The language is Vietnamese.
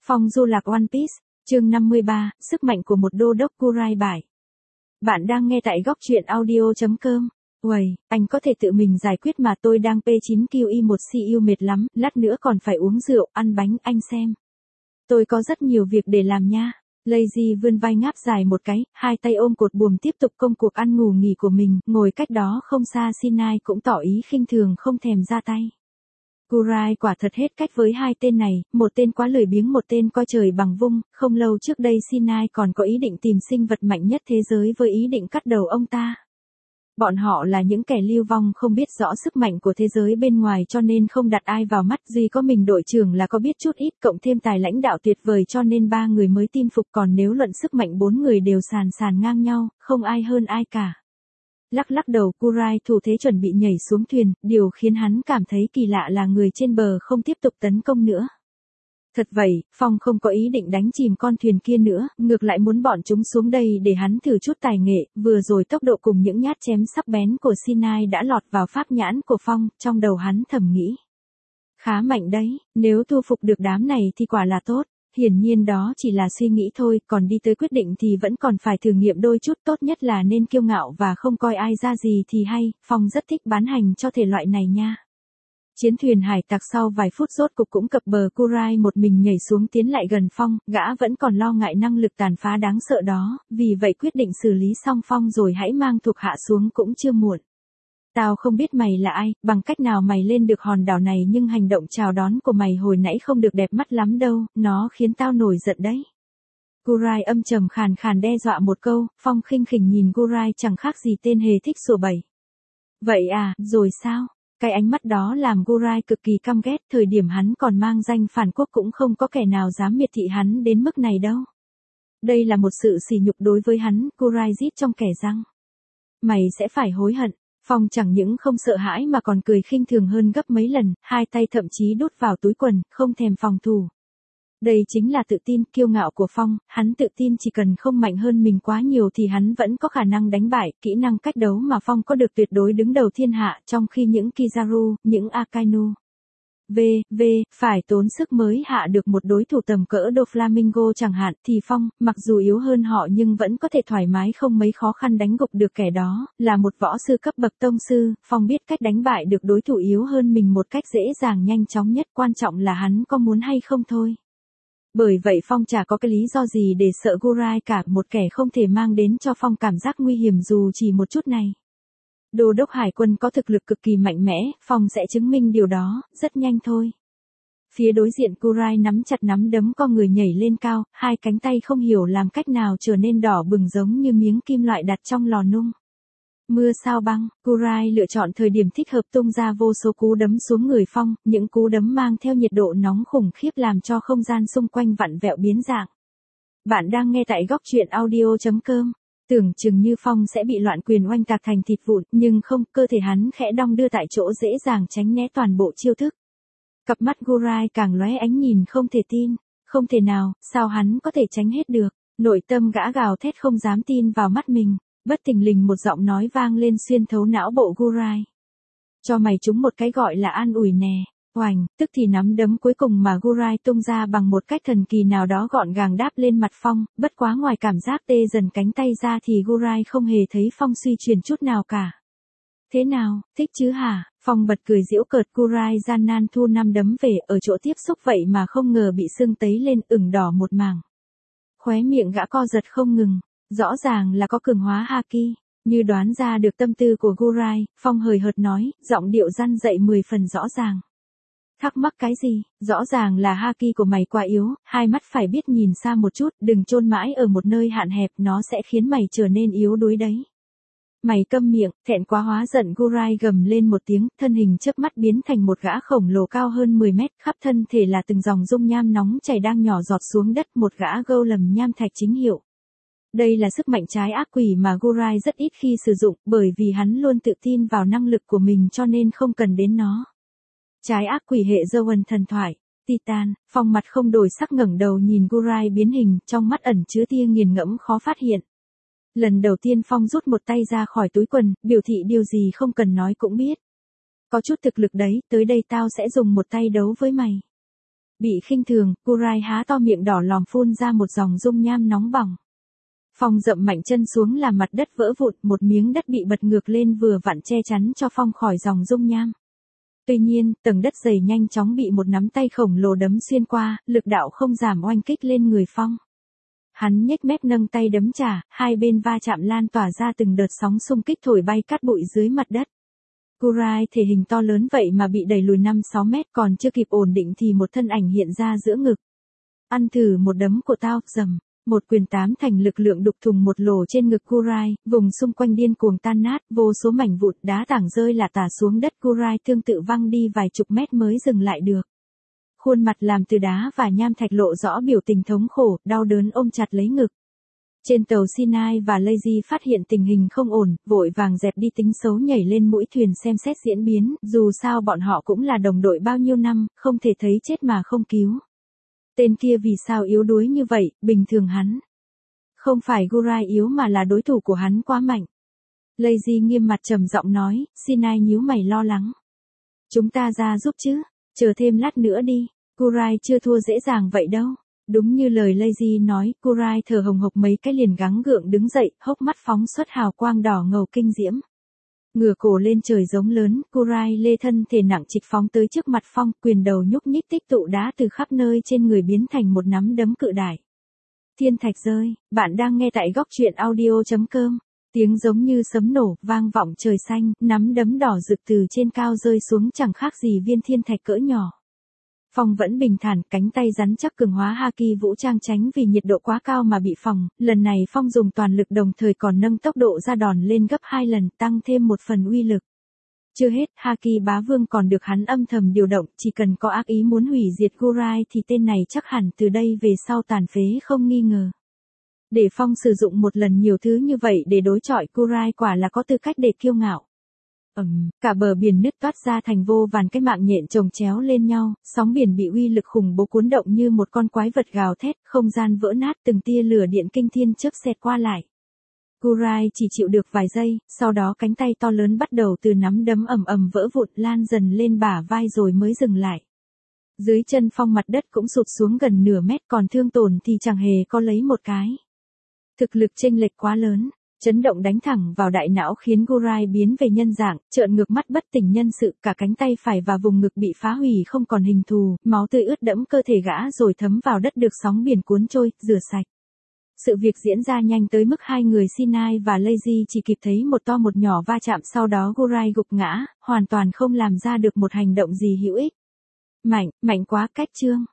Phong du lạc One Piece, chương 53, sức mạnh của một đô đốc Kurai Bải. Bạn đang nghe tại góc truyện audio.com. Uầy, anh có thể tự mình giải quyết mà, tôi đang P9QI1 CU mệt lắm, lát nữa còn phải uống rượu, ăn bánh, anh xem. Tôi có rất nhiều việc để làm nha. Lazy vươn vai ngáp dài một cái, hai tay ôm cột buồm tiếp tục công cuộc ăn ngủ nghỉ của mình, ngồi cách đó không xa Sinai cũng tỏ ý khinh thường không thèm ra tay. Kurai quả thật hết cách với hai tên này, một tên quá lười biếng, một tên coi trời bằng vung. Không lâu trước đây Sinai còn có ý định tìm sinh vật mạnh nhất thế giới với ý định cắt đầu ông ta. Bọn họ là những kẻ lưu vong không biết rõ sức mạnh của thế giới bên ngoài cho nên không đặt ai vào mắt, duy có mình đội trưởng là có biết chút ít, cộng thêm tài lãnh đạo tuyệt vời cho nên ba người mới tin phục, còn nếu luận sức mạnh bốn người đều sàn ngang nhau, không ai hơn ai cả. Lắc đầu, Kurai thủ thế chuẩn bị nhảy xuống thuyền, điều khiến hắn cảm thấy kỳ lạ là người trên bờ không tiếp tục tấn công nữa. Thật vậy, Phong không có ý định đánh chìm con thuyền kia nữa, ngược lại muốn bọn chúng xuống đây để hắn thử chút tài nghệ, vừa rồi tốc độ cùng những nhát chém sắc bén của Sinai đã lọt vào pháp nhãn của Phong, trong đầu hắn thầm nghĩ. Khá mạnh đấy, nếu thu phục được đám này thì quả là tốt. Hiển nhiên đó chỉ là suy nghĩ thôi, còn đi tới quyết định thì vẫn còn phải thử nghiệm đôi chút, tốt nhất là nên kiêu ngạo và không coi ai ra gì thì hay. Phong rất thích bán hành cho thể loại này nha. Chiến thuyền hải tặc sau vài phút rốt cục cũng cập bờ, Kurai một mình nhảy xuống tiến lại gần Phong, gã vẫn còn lo ngại năng lực tàn phá đáng sợ đó, vì vậy quyết định xử lý xong Phong rồi hãy mang thuộc hạ xuống cũng chưa muộn. Tao không biết mày là ai, bằng cách nào mày lên được hòn đảo này, nhưng hành động chào đón của mày hồi nãy không được đẹp mắt lắm đâu, nó khiến tao nổi giận đấy. Kurai âm trầm khàn đe dọa một câu. Phong khinh khỉnh nhìn Kurai chẳng khác gì tên hề thích sủa bậy. Vậy à, rồi sao? Cái ánh mắt đó làm Kurai cực kỳ căm ghét, thời điểm hắn còn mang danh phản quốc cũng không có kẻ nào dám miệt thị hắn đến mức này đâu. Đây là một sự sỉ nhục đối với hắn, Kurai rít trong kẻ răng. Mày sẽ phải hối hận. Phong chẳng những không sợ hãi mà còn cười khinh thường hơn gấp mấy lần, hai tay thậm chí đút vào túi quần, không thèm phòng thủ. Đây chính là tự tin, kiêu ngạo của Phong, hắn tự tin chỉ cần không mạnh hơn mình quá nhiều thì hắn vẫn có khả năng đánh bại, kỹ năng cách đấu mà Phong có được tuyệt đối đứng đầu thiên hạ, trong khi những Kizaru, những Akainu phải tốn sức mới hạ được một đối thủ tầm cỡ Doflamingo chẳng hạn, thì Phong, mặc dù yếu hơn họ nhưng vẫn có thể thoải mái không mấy khó khăn đánh gục được kẻ đó, là một võ sư cấp bậc tông sư, Phong biết cách đánh bại được đối thủ yếu hơn mình một cách dễ dàng nhanh chóng nhất, quan trọng là hắn có muốn hay không thôi. Bởi vậy Phong chả có cái lý do gì để sợ Kurai cả, một kẻ không thể mang đến cho Phong cảm giác nguy hiểm dù chỉ một chút này. Đô đốc hải quân có thực lực cực kỳ mạnh mẽ, Phong sẽ chứng minh điều đó, rất nhanh thôi. Phía đối diện Kurai nắm chặt nắm đấm, con người nhảy lên cao, hai cánh tay không hiểu làm cách nào trở nên đỏ bừng giống như miếng kim loại đặt trong lò nung. Mưa sao băng, Kurai lựa chọn thời điểm thích hợp tung ra vô số cú đấm xuống người Phong, những cú đấm mang theo nhiệt độ nóng khủng khiếp làm cho không gian xung quanh vặn vẹo biến dạng. Bạn đang nghe tại góc truyện audio.com. Tưởng chừng như Phong sẽ bị loạn quyền oanh tạc thành thịt vụn, nhưng không, cơ thể hắn khẽ đong đưa tại chỗ dễ dàng tránh né toàn bộ chiêu thức. Cặp mắt Kurai càng lóe ánh nhìn không thể tin, không thể nào, sao hắn có thể tránh hết được, nội tâm gã gào thét không dám tin vào mắt mình, bất thình lình một giọng nói vang lên xuyên thấu não bộ Kurai. Cho mày trúng một cái gọi là an ủi nè. Oành, tức thì nắm đấm cuối cùng mà Kurai tung ra bằng một cách thần kỳ nào đó gọn gàng đáp lên mặt Phong, bất quá ngoài cảm giác tê dần cánh tay ra thì Kurai không hề thấy Phong suy chuyển chút nào cả. Thế nào, thích chứ hả? Phong bật cười giễu cợt. Kurai gian nan thu năm đấm về, ở chỗ tiếp xúc vậy mà không ngờ bị sưng tấy lên, ửng đỏ một mảng. Khóe miệng gã co giật không ngừng, rõ ràng là có cường hóa haki. Như đoán ra được tâm tư của Kurai, Phong hời hợt nói, giọng điệu răn dậy 10 phần rõ ràng. Thắc mắc cái gì, rõ ràng là haki của mày quá yếu, hai mắt phải biết nhìn xa một chút, đừng chôn mãi ở một nơi hạn hẹp, nó sẽ khiến mày trở nên yếu đuối đấy. Mày câm miệng, thẹn quá hóa giận, Kurai gầm lên một tiếng, thân hình chớp mắt biến thành một gã khổng lồ cao hơn 10 mét, khắp thân thể là từng dòng dung nham nóng chảy đang nhỏ giọt xuống đất, một gã golem nham thạch chính hiệu. Đây là sức mạnh trái ác quỷ mà Kurai rất ít khi sử dụng, bởi vì hắn luôn tự tin vào năng lực của mình cho nên không cần đến nó. Trái ác quỷ hệ Zoan thần thoại, Titan. Phong mặt không đổi sắc ngẩng đầu nhìn Kurai biến hình, trong mắt ẩn chứa tia nghiền ngẫm khó phát hiện. Lần đầu tiên Phong rút một tay ra khỏi túi quần, biểu thị điều gì không cần nói cũng biết. Có chút thực lực đấy, tới đây tao sẽ dùng một tay đấu với mày. Bị khinh thường, Kurai há to miệng đỏ lòm phun ra một dòng dung nham nóng bỏng. Phong dậm mạnh chân xuống làm mặt đất vỡ vụn, một miếng đất bị bật ngược lên vừa vặn che chắn cho Phong khỏi dòng dung nham. Tuy nhiên, tầng đất dày nhanh chóng bị một nắm tay khổng lồ đấm xuyên qua, lực đạo không giảm oanh kích lên người Phong. Hắn nhếch mép nâng tay đấm trả, hai bên va chạm lan tỏa ra từng đợt sóng xung kích thổi bay cát bụi dưới mặt đất. Kurai thể hình to lớn vậy mà bị đẩy lùi 5-6 mét, còn chưa kịp ổn định thì một thân ảnh hiện ra giữa ngực. Ăn thử một đấm của tao, rầm. Một quyền tám thành lực lượng đục thùng một lỗ trên ngực Kurai, vùng xung quanh điên cuồng tan nát, vô số mảnh vụn đá tảng rơi lả tả xuống đất. Kurai tương tự văng đi vài chục mét mới dừng lại được. Khuôn mặt làm từ đá và nham thạch lộ rõ biểu tình thống khổ, đau đớn ôm chặt lấy ngực. Trên tàu Sinai và Lazy phát hiện tình hình không ổn, vội vàng dẹp đi tính xấu nhảy lên mũi thuyền xem xét diễn biến, dù sao bọn họ cũng là đồng đội bao nhiêu năm, không thể thấy chết mà không cứu. Tên kia vì sao yếu đuối như vậy, bình thường hắn. Không phải Kurai yếu mà là đối thủ của hắn quá mạnh. Lazy nghiêm mặt trầm giọng nói, Sinai nhíu mày lo lắng. Chúng ta ra giúp chứ, chờ thêm lát nữa đi, Kurai chưa thua dễ dàng vậy đâu. Đúng như lời Lazy nói, Kurai thở hồng hộc mấy cái liền gắng gượng đứng dậy, hốc mắt phóng xuất hào quang đỏ ngầu kinh diễm. Ngửa cổ lên trời giống lớn, Kurai lê thân thể nặng trịch phóng tới trước mặt Phong, quyền đầu nhúc nhích tích tụ đá từ khắp nơi trên người biến thành một nắm đấm cự đại. Thiên thạch rơi, bạn đang nghe tại góc truyện audio.com. Tiếng giống như sấm nổ, vang vọng trời xanh, nắm đấm đỏ rực từ trên cao rơi xuống chẳng khác gì viên thiên thạch cỡ nhỏ. Phong vẫn bình thản, cánh tay rắn chắc cường hóa haki vũ trang tránh vì nhiệt độ quá cao mà bị phỏng, lần này Phong dùng toàn lực đồng thời còn nâng tốc độ ra đòn lên gấp 2 lần, tăng thêm một phần uy lực. Chưa hết, haki bá vương còn được hắn âm thầm điều động, chỉ cần có ác ý muốn hủy diệt Kurai thì tên này chắc hẳn từ đây về sau tàn phế không nghi ngờ. Để Phong sử dụng một lần nhiều thứ như vậy để đối chọi Kurai quả là có tư cách để kiêu ngạo. Cả bờ biển nứt toát ra thành vô vàn cái mạng nhện chồng chéo lên nhau, sóng biển bị uy lực khủng bố cuốn động như một con quái vật gào thét, không gian vỡ nát, từng tia lửa điện kinh thiên chớp xẹt qua lại. Kurai chỉ chịu được vài giây, sau đó cánh tay to lớn bắt đầu từ nắm đấm ầm ầm vỡ vụn lan dần lên bả vai rồi mới dừng lại. Dưới chân Phong mặt đất cũng sụt xuống gần nửa mét, còn thương tổn thì chẳng hề có lấy một cái. Thực lực chênh lệch quá lớn. Chấn động đánh thẳng vào đại não khiến Kurai biến về nhân dạng, trợn ngược mắt bất tỉnh nhân sự, cả cánh tay phải và vùng ngực bị phá hủy không còn hình thù, máu tươi ướt đẫm cơ thể gã rồi thấm vào đất được sóng biển cuốn trôi, rửa sạch. Sự việc diễn ra nhanh tới mức hai người Sinai và Lazy chỉ kịp thấy một to một nhỏ va chạm, sau đó Kurai gục ngã, hoàn toàn không làm ra được một hành động gì hữu ích. Mạnh quá cách chương.